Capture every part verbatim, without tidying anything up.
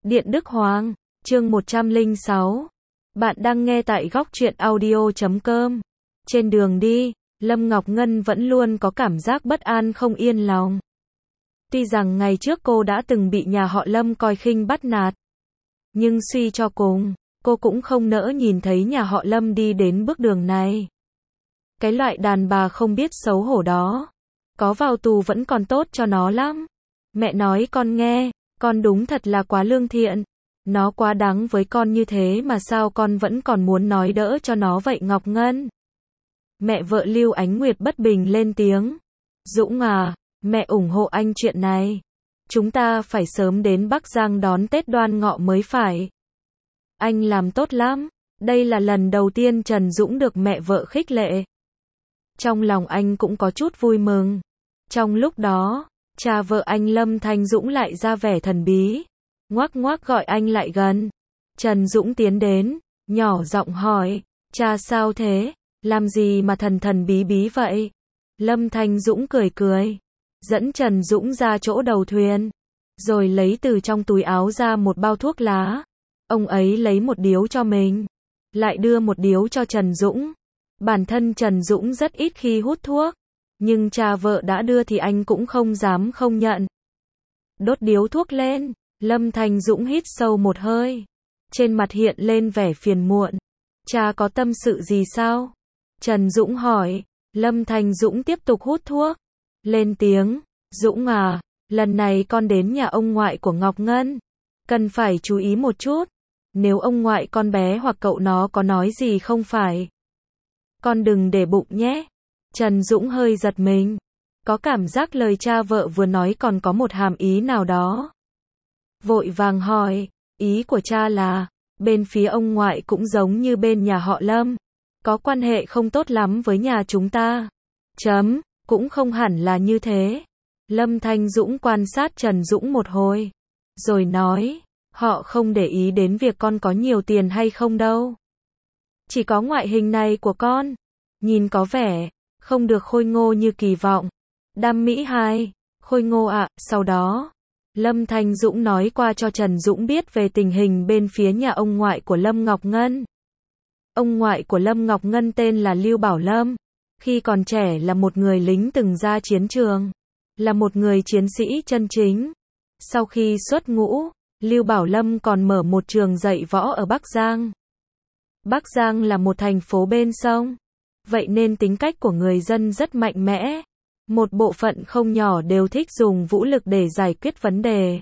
Điện Đức Hoàng, chương một trăm lẻ sáu. Bạn đang nghe tại góc truyện audio chấm com. Trên đường đi, Lâm Ngọc Ngân vẫn luôn có cảm giác bất an không yên lòng. Tuy rằng ngày trước cô đã từng bị nhà họ Lâm coi khinh bắt nạt, nhưng suy cho cùng, cô cũng không nỡ nhìn thấy nhà họ Lâm đi đến bước đường này. Cái loại đàn bà không biết xấu hổ đó, có vào tù vẫn còn tốt cho nó lắm. Mẹ nói con nghe, con đúng thật là quá lương thiện. Nó quá đáng với con như thế mà sao con vẫn còn muốn nói đỡ cho nó vậy Ngọc Ngân? Mẹ vợ Lưu Ánh Nguyệt bất bình lên tiếng. Dũng à, mẹ ủng hộ anh chuyện này. Chúng ta phải sớm đến Bắc Giang đón Tết Đoan Ngọ mới phải. Anh làm tốt lắm. Đây là lần đầu tiên Trần Dũng được mẹ vợ khích lệ. Trong lòng anh cũng có chút vui mừng. Trong lúc đó, cha vợ anh Lâm Thanh Dũng lại ra vẻ thần bí, ngoắc ngoắc gọi anh lại gần. Trần Dũng tiến đến, nhỏ giọng hỏi, cha sao thế, làm gì mà thần thần bí bí vậy? Lâm Thanh Dũng cười cười, dẫn Trần Dũng ra chỗ đầu thuyền, rồi lấy từ trong túi áo ra một bao thuốc lá. Ông ấy lấy một điếu cho mình, lại đưa một điếu cho Trần Dũng. Bản thân Trần Dũng rất ít khi hút thuốc, nhưng cha vợ đã đưa thì anh cũng không dám không nhận. Đốt điếu thuốc lên, Lâm Thanh Dũng hít sâu một hơi, trên mặt hiện lên vẻ phiền muộn. Cha có tâm sự gì sao? Trần Dũng hỏi. Lâm Thanh Dũng tiếp tục hút thuốc, lên tiếng, Dũng à, lần này con đến nhà ông ngoại của Ngọc Ngân, cần phải chú ý một chút. Nếu ông ngoại con bé hoặc cậu nó có nói gì không phải, con đừng để bụng nhé. Trần Dũng hơi giật mình, có cảm giác lời cha vợ vừa nói còn có một hàm ý nào đó. Vội vàng hỏi, ý của cha là, bên phía ông ngoại cũng giống như bên nhà họ Lâm, có quan hệ không tốt lắm với nhà chúng ta. Chấm, cũng không hẳn là như thế. Lâm Thanh Dũng quan sát Trần Dũng một hồi, rồi nói, họ không để ý đến việc con có nhiều tiền hay không đâu. Chỉ có ngoại hình này của con, nhìn có vẻ không được khôi ngô như kỳ vọng. Đam mỹ hai, khôi ngô ạ. À. Sau đó, Lâm Thanh Dũng nói qua cho Trần Dũng biết về tình hình bên phía nhà ông ngoại của Lâm Ngọc Ngân. Ông ngoại của Lâm Ngọc Ngân tên là Lưu Bảo Lâm, khi còn trẻ là một người lính từng ra chiến trường, là một người chiến sĩ chân chính. Sau khi xuất ngũ, Lưu Bảo Lâm còn mở một trường dạy võ ở Bắc Giang. Bắc Giang là một thành phố bên sông, vậy nên tính cách của người dân rất mạnh mẽ. Một bộ phận không nhỏ đều thích dùng vũ lực để giải quyết vấn đề.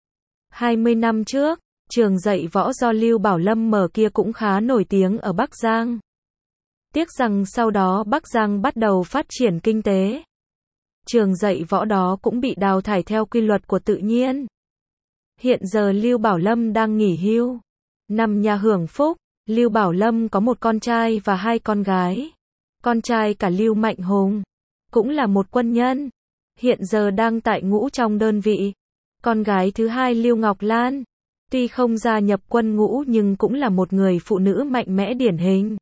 hai mươi năm trước, trường dạy võ do Lưu Bảo Lâm mở kia cũng khá nổi tiếng ở Bắc Giang. Tiếc rằng sau đó Bắc Giang bắt đầu phát triển kinh tế. Trường dạy võ đó cũng bị đào thải theo quy luật của tự nhiên. Hiện giờ Lưu Bảo Lâm đang nghỉ hưu, nằm nhà hưởng phúc. Lưu Bảo Lâm có một con trai và hai con gái. Con trai cả Lưu Mạnh Hùng, cũng là một quân nhân, hiện giờ đang tại ngũ trong đơn vị. Con gái thứ hai Lưu Ngọc Lan, tuy không gia nhập quân ngũ nhưng cũng là một người phụ nữ mạnh mẽ điển hình.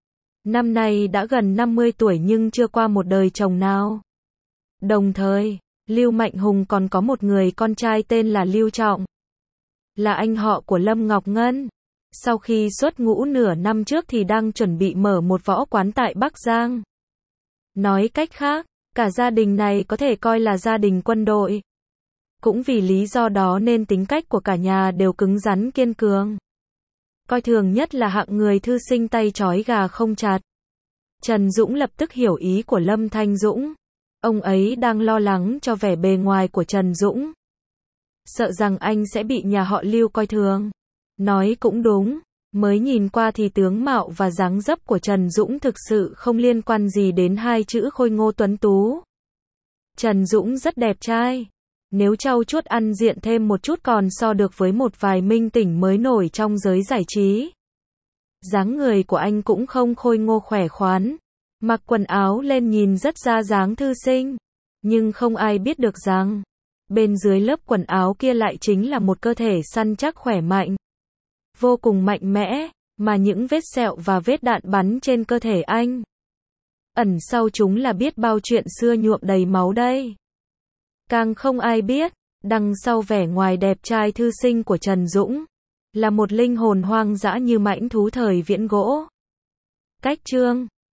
Năm nay đã gần năm mươi tuổi nhưng chưa qua một đời chồng nào. Đồng thời, Lưu Mạnh Hùng còn có một người con trai tên là Lưu Trọng, là anh họ của Lâm Ngọc Ngân. Sau khi xuất ngũ nửa năm trước thì đang chuẩn bị mở một võ quán tại Bắc Giang. Nói cách khác, cả gia đình này có thể coi là gia đình quân đội. Cũng vì lý do đó nên tính cách của cả nhà đều cứng rắn kiên cường. Coi thường nhất là hạng người thư sinh tay trói gà không chặt. Trần Dũng lập tức hiểu ý của Lâm Thanh Dũng. Ông ấy đang lo lắng cho vẻ bề ngoài của Trần Dũng, sợ rằng anh sẽ bị nhà họ Lưu coi thường. Nói cũng đúng, mới nhìn qua thì tướng mạo và dáng dấp của Trần Dũng thực sự không liên quan gì đến hai chữ khôi ngô tuấn tú. Trần Dũng rất đẹp trai, nếu trau chuốt ăn diện thêm một chút còn so được với một vài minh tinh mới nổi trong giới giải trí. Dáng người của anh cũng không khôi ngô khỏe khoắn, mặc quần áo lên nhìn rất ra dáng thư sinh, nhưng không ai biết được rằng bên dưới lớp quần áo kia lại chính là một cơ thể săn chắc khỏe mạnh, vô cùng mạnh mẽ, mà những vết sẹo và vết đạn bắn trên cơ thể anh, ẩn sau chúng là biết bao chuyện xưa nhuộm đầy máu đây. Càng không ai biết, Đằng sau vẻ ngoài đẹp trai thư sinh của Trần Dũng, là một linh hồn hoang dã như mãnh thú thời viễn gỗ. Cách chương